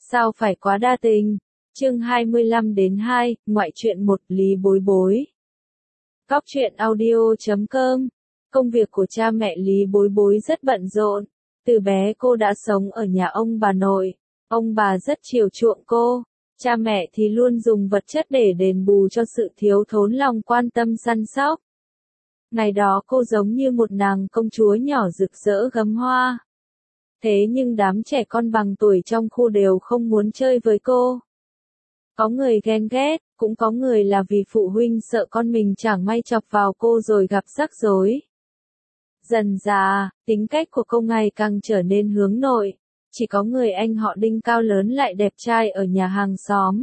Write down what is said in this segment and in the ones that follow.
Sao phải quá đa tình? Chương 25-2, ngoại truyện 1, Lý Bối Bối. Góc truyện audio.com. Công việc của cha mẹ Lý Bối Bối rất bận rộn. Từ bé cô đã sống ở nhà ông bà nội. Ông bà rất chiều chuộng cô. Cha mẹ thì luôn dùng vật chất để đền bù cho sự thiếu thốn lòng quan tâm săn sóc. Ngày đó cô giống như một nàng công chúa nhỏ rực rỡ gấm hoa. Thế nhưng đám trẻ con bằng tuổi trong khu đều không muốn chơi với cô. Có người ghen ghét, cũng có người là vì phụ huynh sợ con mình chẳng may chọc vào cô rồi gặp rắc rối. Dần dà, tính cách của cô ngày càng trở nên hướng nội. Chỉ có người anh họ Đinh cao lớn lại đẹp trai ở nhà hàng xóm.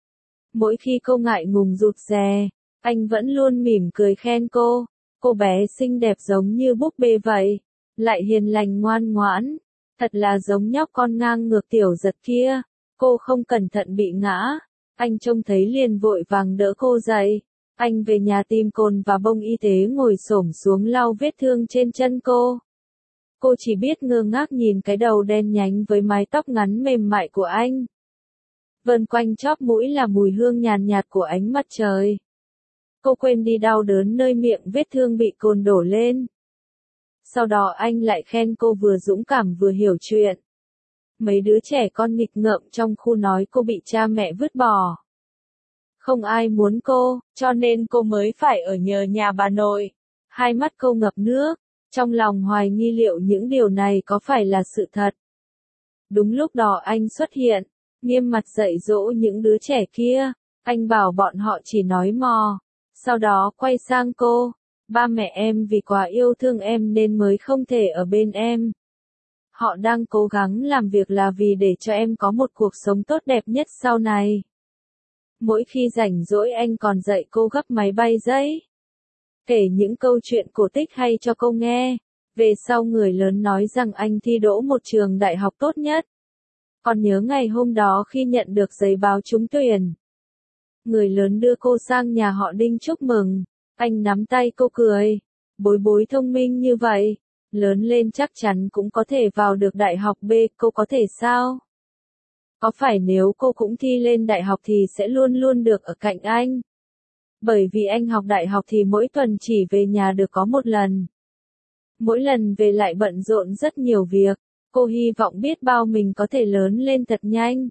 Mỗi khi cô ngại ngùng rụt rè, anh vẫn luôn mỉm cười khen cô. Cô bé xinh đẹp giống như búp bê vậy, lại hiền lành ngoan ngoãn. Thật là giống nhóc con ngang ngược Tiểu Giật kia. Cô không cẩn thận bị ngã. Anh trông thấy liền vội vàng đỡ cô dậy. Anh về nhà tìm cồn và bông y tế ngồi xổm xuống lau vết thương trên chân cô. Cô chỉ biết ngơ ngác nhìn cái đầu đen nhánh với mái tóc ngắn mềm mại của anh. Vần quanh chóp mũi là mùi hương nhàn nhạt của ánh mặt trời. Cô quên đi đau đớn nơi miệng vết thương bị cồn đổ lên. Sau đó anh lại khen cô vừa dũng cảm vừa hiểu chuyện. Mấy đứa trẻ con nghịch ngợm trong khu nói cô bị cha mẹ vứt bỏ. Không ai muốn cô, cho nên cô mới phải ở nhờ nhà bà nội. Hai mắt cô ngập nước, trong lòng hoài nghi liệu những điều này có phải là sự thật. Đúng lúc đó anh xuất hiện, nghiêm mặt dạy dỗ những đứa trẻ kia. Anh bảo bọn họ chỉ nói mò. Sau đó quay sang cô. Ba mẹ em vì quá yêu thương em nên mới không thể ở bên em. Họ đang cố gắng làm việc là vì để cho em có một cuộc sống tốt đẹp nhất sau này. Mỗi khi rảnh rỗi anh còn dạy cô gấp máy bay giấy. Kể những câu chuyện cổ tích hay cho cô nghe. Về sau người lớn nói rằng anh thi đỗ một trường đại học tốt nhất. Còn nhớ ngày hôm đó khi nhận được giấy báo trúng tuyển. Người lớn đưa cô sang nhà họ Đinh chúc mừng. Anh nắm tay cô cười. Bối Bối thông minh như vậy. Lớn lên chắc chắn cũng có thể vào được đại học B, cô có thể sao? Có phải nếu cô cũng thi lên đại học thì sẽ luôn luôn được ở cạnh anh? Bởi vì anh học đại học thì mỗi tuần chỉ về nhà được có một lần. Mỗi lần về lại bận rộn rất nhiều việc. Cô hy vọng biết bao mình có thể lớn lên thật nhanh.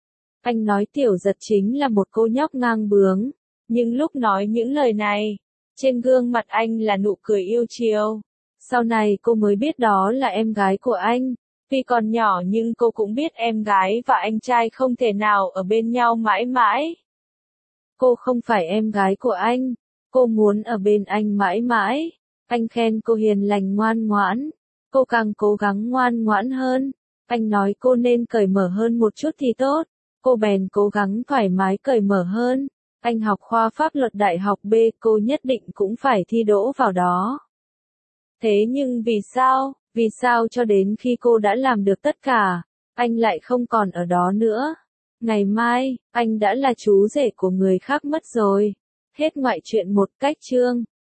Anh nói Tiểu Giật chính là một cô nhóc ngang bướng. Nhưng lúc nói những lời này, trên gương mặt anh là nụ cười yêu chiều. Sau này cô mới biết đó là em gái của anh. Tuy còn nhỏ nhưng cô cũng biết em gái và anh trai không thể nào ở bên nhau mãi mãi. Cô không phải em gái của anh. Cô muốn ở bên anh mãi mãi. Anh khen cô hiền lành ngoan ngoãn. Cô càng cố gắng ngoan ngoãn hơn. Anh nói cô nên cởi mở hơn một chút thì tốt. Cô bèn cố gắng thoải mái cởi mở hơn. Anh học khoa pháp luật đại học B, cô nhất định cũng phải thi đỗ vào đó. Thế nhưng vì sao cho đến khi cô đã làm được tất cả, anh lại không còn ở đó nữa? Ngày mai, anh đã là chú rể của người khác mất rồi. Hết ngoại truyện một cách chương.